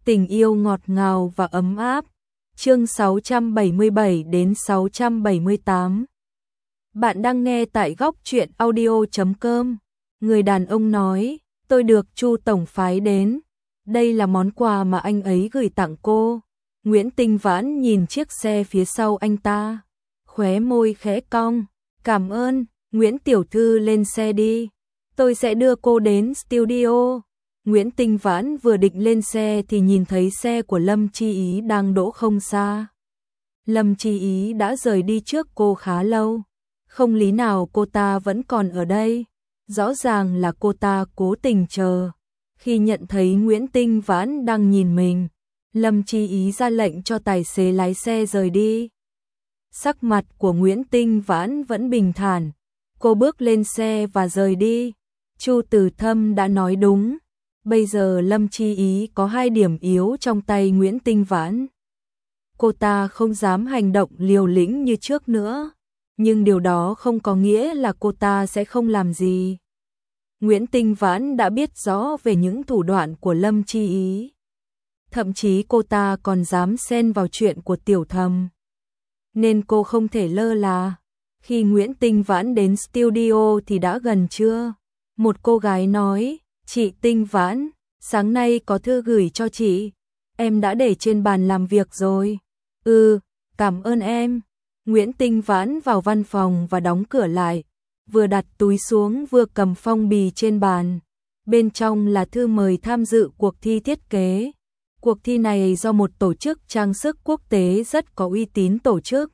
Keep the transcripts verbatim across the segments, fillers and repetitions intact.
Tình yêu ngọt ngào và ấm áp. Chương sáu trăm bảy mươi bảy đến sáu trăm bảy mươi tám. Bạn đang nghe tại góc truyện audio chấm com. Người đàn ông nói, tôi được Chu tổng phái đến. Đây là món quà mà anh ấy gửi tặng cô. Nguyễn Tinh Vãn nhìn chiếc xe phía sau anh ta, khóe môi khẽ cong. Cảm ơn, Nguyễn tiểu thư lên xe đi. Tôi sẽ đưa cô đến studio. Nguyễn Tinh Vãn vừa định lên xe thì nhìn thấy xe của Lâm Chi Ý đang đỗ không xa. Lâm Chi Ý đã rời đi trước cô khá lâu. Không lý nào cô ta vẫn còn ở đây. Rõ ràng là cô ta cố tình chờ. Khi nhận thấy Nguyễn Tinh Vãn đang nhìn mình, Lâm Chi Ý ra lệnh cho tài xế lái xe rời đi. Sắc mặt của Nguyễn Tinh Vãn vẫn bình thản. Cô bước lên xe và rời đi. Chu Từ Thâm đã nói đúng. Bây giờ Lâm Chi Ý có hai điểm yếu trong tay Nguyễn Tinh Vãn. Cô ta không dám hành động liều lĩnh như trước nữa, nhưng điều đó không có nghĩa là cô ta sẽ không làm gì. Nguyễn Tinh Vãn đã biết rõ về những thủ đoạn của Lâm Chi Ý. Thậm chí cô ta còn dám xen vào chuyện của Tiểu Thầm. Nên cô không thể lơ là. Khi Nguyễn Tinh Vãn đến studio thì đã gần trưa. Một cô gái nói, chị Tinh Vãn, sáng nay có thư gửi cho chị. Em đã để trên bàn làm việc rồi. Ừ, cảm ơn em. Nguyễn Tinh Vãn vào văn phòng và đóng cửa lại. Vừa đặt túi xuống vừa cầm phong bì trên bàn. Bên trong là thư mời tham dự cuộc thi thiết kế. Cuộc thi này do một tổ chức trang sức quốc tế rất có uy tín tổ chức.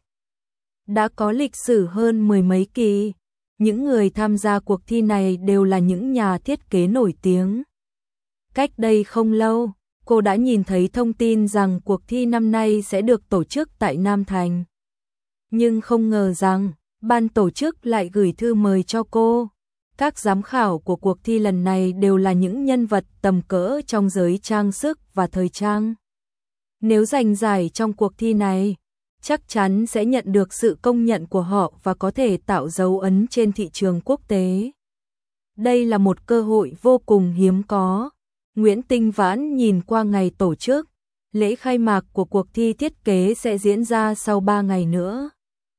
Đã có lịch sử hơn mười mấy kỳ. Những người tham gia cuộc thi này đều là những nhà thiết kế nổi tiếng. Cách đây không lâu, cô đã nhìn thấy thông tin rằng cuộc thi năm nay sẽ được tổ chức tại Nam Thành. Nhưng không ngờ rằng, ban tổ chức lại gửi thư mời cho cô. Các giám khảo của cuộc thi lần này đều là những nhân vật tầm cỡ trong giới trang sức và thời trang. Nếu giành giải trong cuộc thi này, chắc chắn sẽ nhận được sự công nhận của họ và có thể tạo dấu ấn trên thị trường quốc tế. Đây là một cơ hội vô cùng hiếm có. Nguyễn Tinh Vãn nhìn qua ngày tổ chức. Lễ khai mạc của cuộc thi thiết kế sẽ diễn ra sau ba ngày nữa.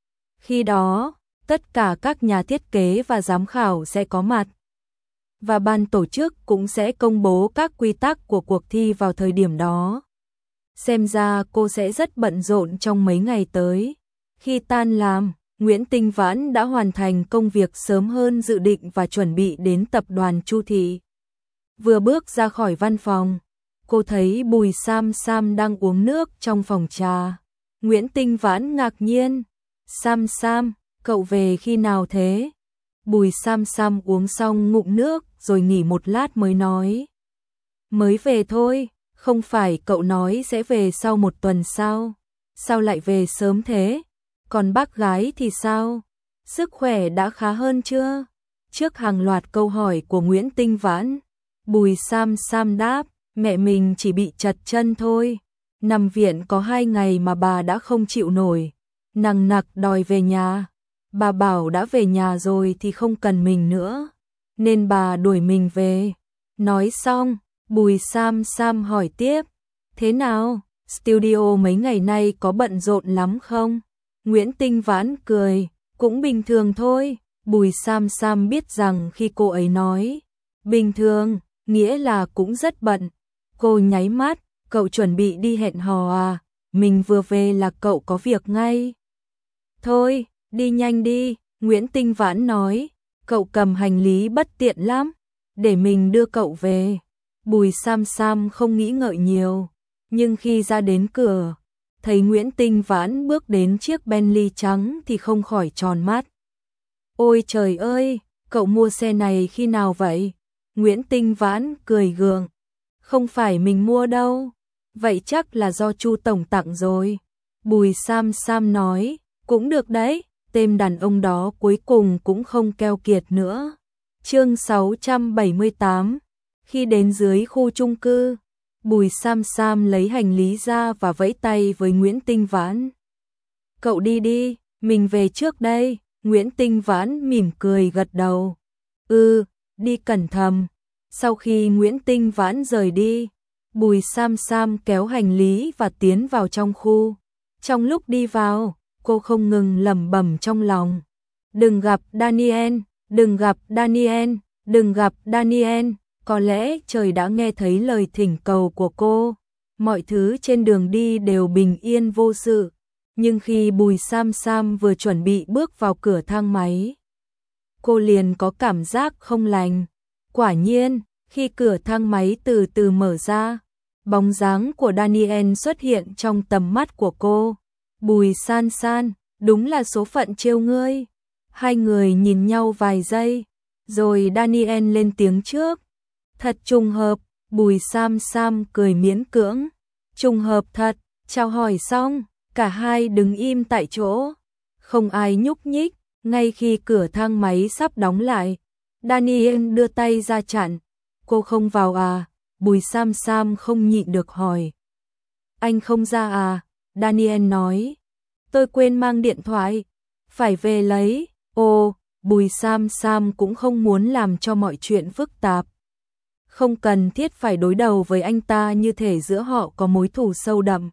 Khi đó, tất cả các nhà thiết kế và giám khảo sẽ có mặt. Và ban tổ chức cũng sẽ công bố các quy tắc của cuộc thi vào thời điểm đó. Xem ra cô sẽ rất bận rộn trong mấy ngày tới. Khi tan làm, Nguyễn Tinh Vãn đã hoàn thành công việc sớm hơn dự định và chuẩn bị đến tập đoàn Chu Thị. Vừa bước ra khỏi văn phòng, cô thấy Bùi Sam Sam đang uống nước trong phòng trà. Nguyễn Tinh Vãn ngạc nhiên. Sam Sam, cậu về khi nào thế? Bùi Sam Sam uống xong ngụm nước rồi nghỉ một lát mới nói. Mới về thôi, không phải cậu nói sẽ về sau một tuần sao? Sao lại về sớm thế? Còn bác gái thì sao? Sức khỏe đã khá hơn chưa? Trước hàng loạt câu hỏi của Nguyễn Tinh Vãn, Bùi Sam Sam đáp, mẹ mình chỉ bị trật chân thôi. Nằm viện có hai ngày mà bà đã không chịu nổi. Nằng nặc đòi về nhà. Bà bảo đã về nhà rồi thì không cần mình nữa. Nên bà đuổi mình về. Nói xong, Bùi Sam Sam hỏi tiếp. Thế nào? Studio mấy ngày nay có bận rộn lắm không? Nguyễn Tinh Vãn cười. Cũng bình thường thôi. Bùi Sam Sam biết rằng khi cô ấy nói bình thường, nghĩa là cũng rất bận. Cô nháy mắt. Cậu chuẩn bị đi hẹn hò à? Mình vừa về là cậu có việc ngay. Thôi, đi nhanh đi, Nguyễn Tinh Vãn nói. Cậu cầm hành lý bất tiện lắm. Để mình đưa cậu về. Bùi Sam Sam không nghĩ ngợi nhiều. Nhưng khi ra đến cửa, thấy Nguyễn Tinh Vãn bước đến chiếc Bentley trắng thì không khỏi tròn mắt. Ôi trời ơi, cậu mua xe này khi nào vậy? Nguyễn Tinh Vãn cười gượng. Không phải mình mua đâu. Vậy chắc là do Chu tổng tặng rồi. Bùi Sam Sam nói. Cũng được đấy, tên đàn ông đó cuối cùng cũng không keo kiệt nữa. Chương sáu trăm bảy mươi tám. Khi đến dưới khu chung cư, Bùi Sam Sam lấy hành lý ra và vẫy tay với Nguyễn Tinh Vãn. Cậu đi đi, mình về trước đây. Nguyễn Tinh Vãn mỉm cười gật đầu. Ừ, đi cẩn thận. Sau khi Nguyễn Tinh Vãn rời đi, Bùi Sam Sam kéo hành lý và tiến vào trong khu. Trong lúc đi vào, cô không ngừng lẩm bẩm trong lòng. Đừng gặp Daniel, đừng gặp Daniel, đừng gặp Daniel. Có lẽ trời đã nghe thấy lời thỉnh cầu của cô. Mọi thứ trên đường đi đều bình yên vô sự. Nhưng khi Bùi Sam Sam vừa chuẩn bị bước vào cửa thang máy, cô liền có cảm giác không lành. Quả nhiên, khi cửa thang máy từ từ mở ra, bóng dáng của Daniel xuất hiện trong tầm mắt của cô. Bùi San San, đúng là số phận trêu ngươi. Hai người nhìn nhau vài giây, rồi Daniel lên tiếng trước. Thật trùng hợp, Bùi Sam Sam cười miễn cưỡng. Trùng hợp thật, chào hỏi xong, cả hai đứng im tại chỗ. Không ai nhúc nhích, ngay khi cửa thang máy sắp đóng lại. Daniel đưa tay ra chặn. Cô không vào à? Bùi Sam Sam không nhịn được hỏi. Anh không ra à? Daniel nói. Tôi quên mang điện thoại, phải về lấy. Ồ, Bùi Sam Sam cũng không muốn làm cho mọi chuyện phức tạp. Không cần thiết phải đối đầu với anh ta như thể giữa họ có mối thù sâu đậm.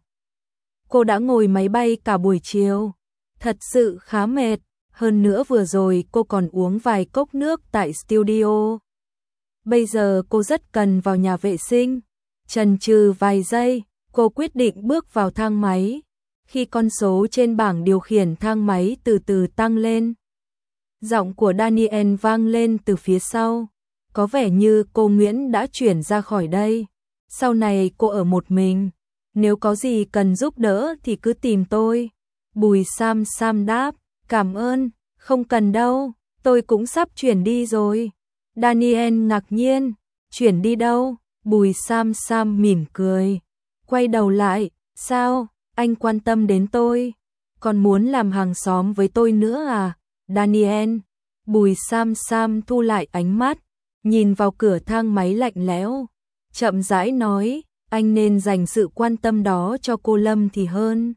Cô đã ngồi máy bay cả buổi chiều, thật sự khá mệt. Hơn nữa vừa rồi cô còn uống vài cốc nước tại studio. Bây giờ cô rất cần vào nhà vệ sinh. Chần chừ vài giây, cô quyết định bước vào thang máy. Khi con số trên bảng điều khiển thang máy từ từ tăng lên, giọng của Daniel vang lên từ phía sau. Có vẻ như cô Nguyễn đã chuyển ra khỏi đây. Sau này cô ở một mình. Nếu có gì cần giúp đỡ thì cứ tìm tôi. Bùi Sam Sam đáp. Cảm ơn, không cần đâu, tôi cũng sắp chuyển đi rồi. Daniel ngạc nhiên. Chuyển đi đâu? Bùi Sam Sam mỉm cười. Quay đầu lại. Sao? Anh quan tâm đến tôi? Còn muốn làm hàng xóm với tôi nữa à? Daniel. Bùi Sam Sam thu lại ánh mắt, nhìn vào cửa thang máy lạnh lẽo, chậm rãi nói, anh nên dành sự quan tâm đó cho cô Lâm thì hơn.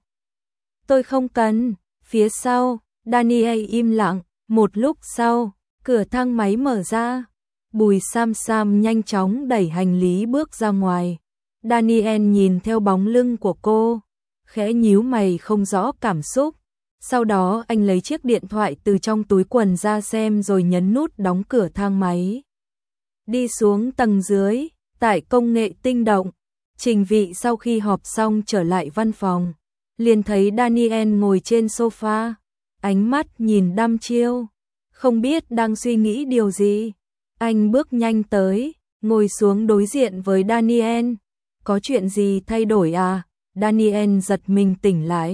Tôi không cần. Phía sau, Daniel im lặng. Một lúc sau, cửa thang máy mở ra. Bùi Sam Sam nhanh chóng đẩy hành lý bước ra ngoài. Daniel nhìn theo bóng lưng của cô, khẽ nhíu mày không rõ cảm xúc. Sau đó anh lấy chiếc điện thoại từ trong túi quần ra xem rồi nhấn nút đóng cửa thang máy. Đi xuống tầng dưới, tại công nghệ tinh động, Trình Vị sau khi họp xong trở lại văn phòng, liền thấy Daniel ngồi trên sofa, ánh mắt nhìn đăm chiêu, không biết đang suy nghĩ điều gì. Anh bước nhanh tới, ngồi xuống đối diện với Daniel. Có chuyện gì thay đổi à? Daniel giật mình tỉnh lại.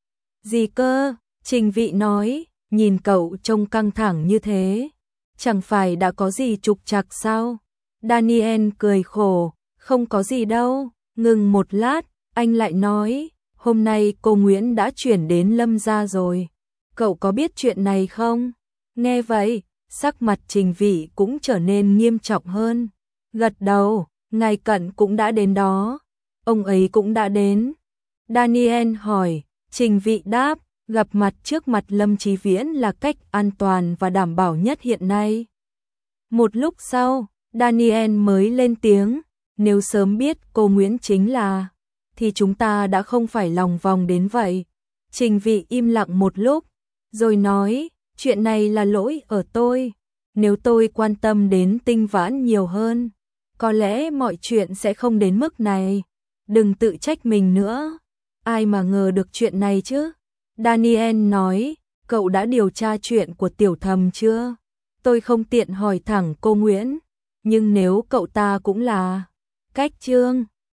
Gì cơ? Trình Vị nói, nhìn cậu trông căng thẳng như thế. Chẳng phải đã có gì trục trặc sao? Daniel cười khổ, không có gì đâu. Ngừng một lát, anh lại nói, hôm nay cô Nguyễn đã chuyển đến Lâm gia rồi. Cậu có biết chuyện này không? Nghe vậy, sắc mặt Trình Vị cũng trở nên nghiêm trọng hơn. Gật đầu, ngài Cận cũng đã đến đó. Ông ấy cũng đã đến. Daniel hỏi, Trình Vị đáp, gặp mặt trước mặt Lâm Chí Viễn là cách an toàn và đảm bảo nhất hiện nay. Một lúc sau, Daniel mới lên tiếng, nếu sớm biết cô Nguyễn chính là, thì chúng ta đã không phải lòng vòng đến vậy. Trình Vị im lặng một lúc, rồi nói, chuyện này là lỗi ở tôi. Nếu tôi quan tâm đến Tinh Vãn nhiều hơn, có lẽ mọi chuyện sẽ không đến mức này. Đừng tự trách mình nữa. Ai mà ngờ được chuyện này chứ? Daniel nói, cậu đã điều tra chuyện của Tiểu Thầm chưa? Tôi không tiện hỏi thẳng cô Nguyễn, nhưng nếu cậu ta cũng là cách Trương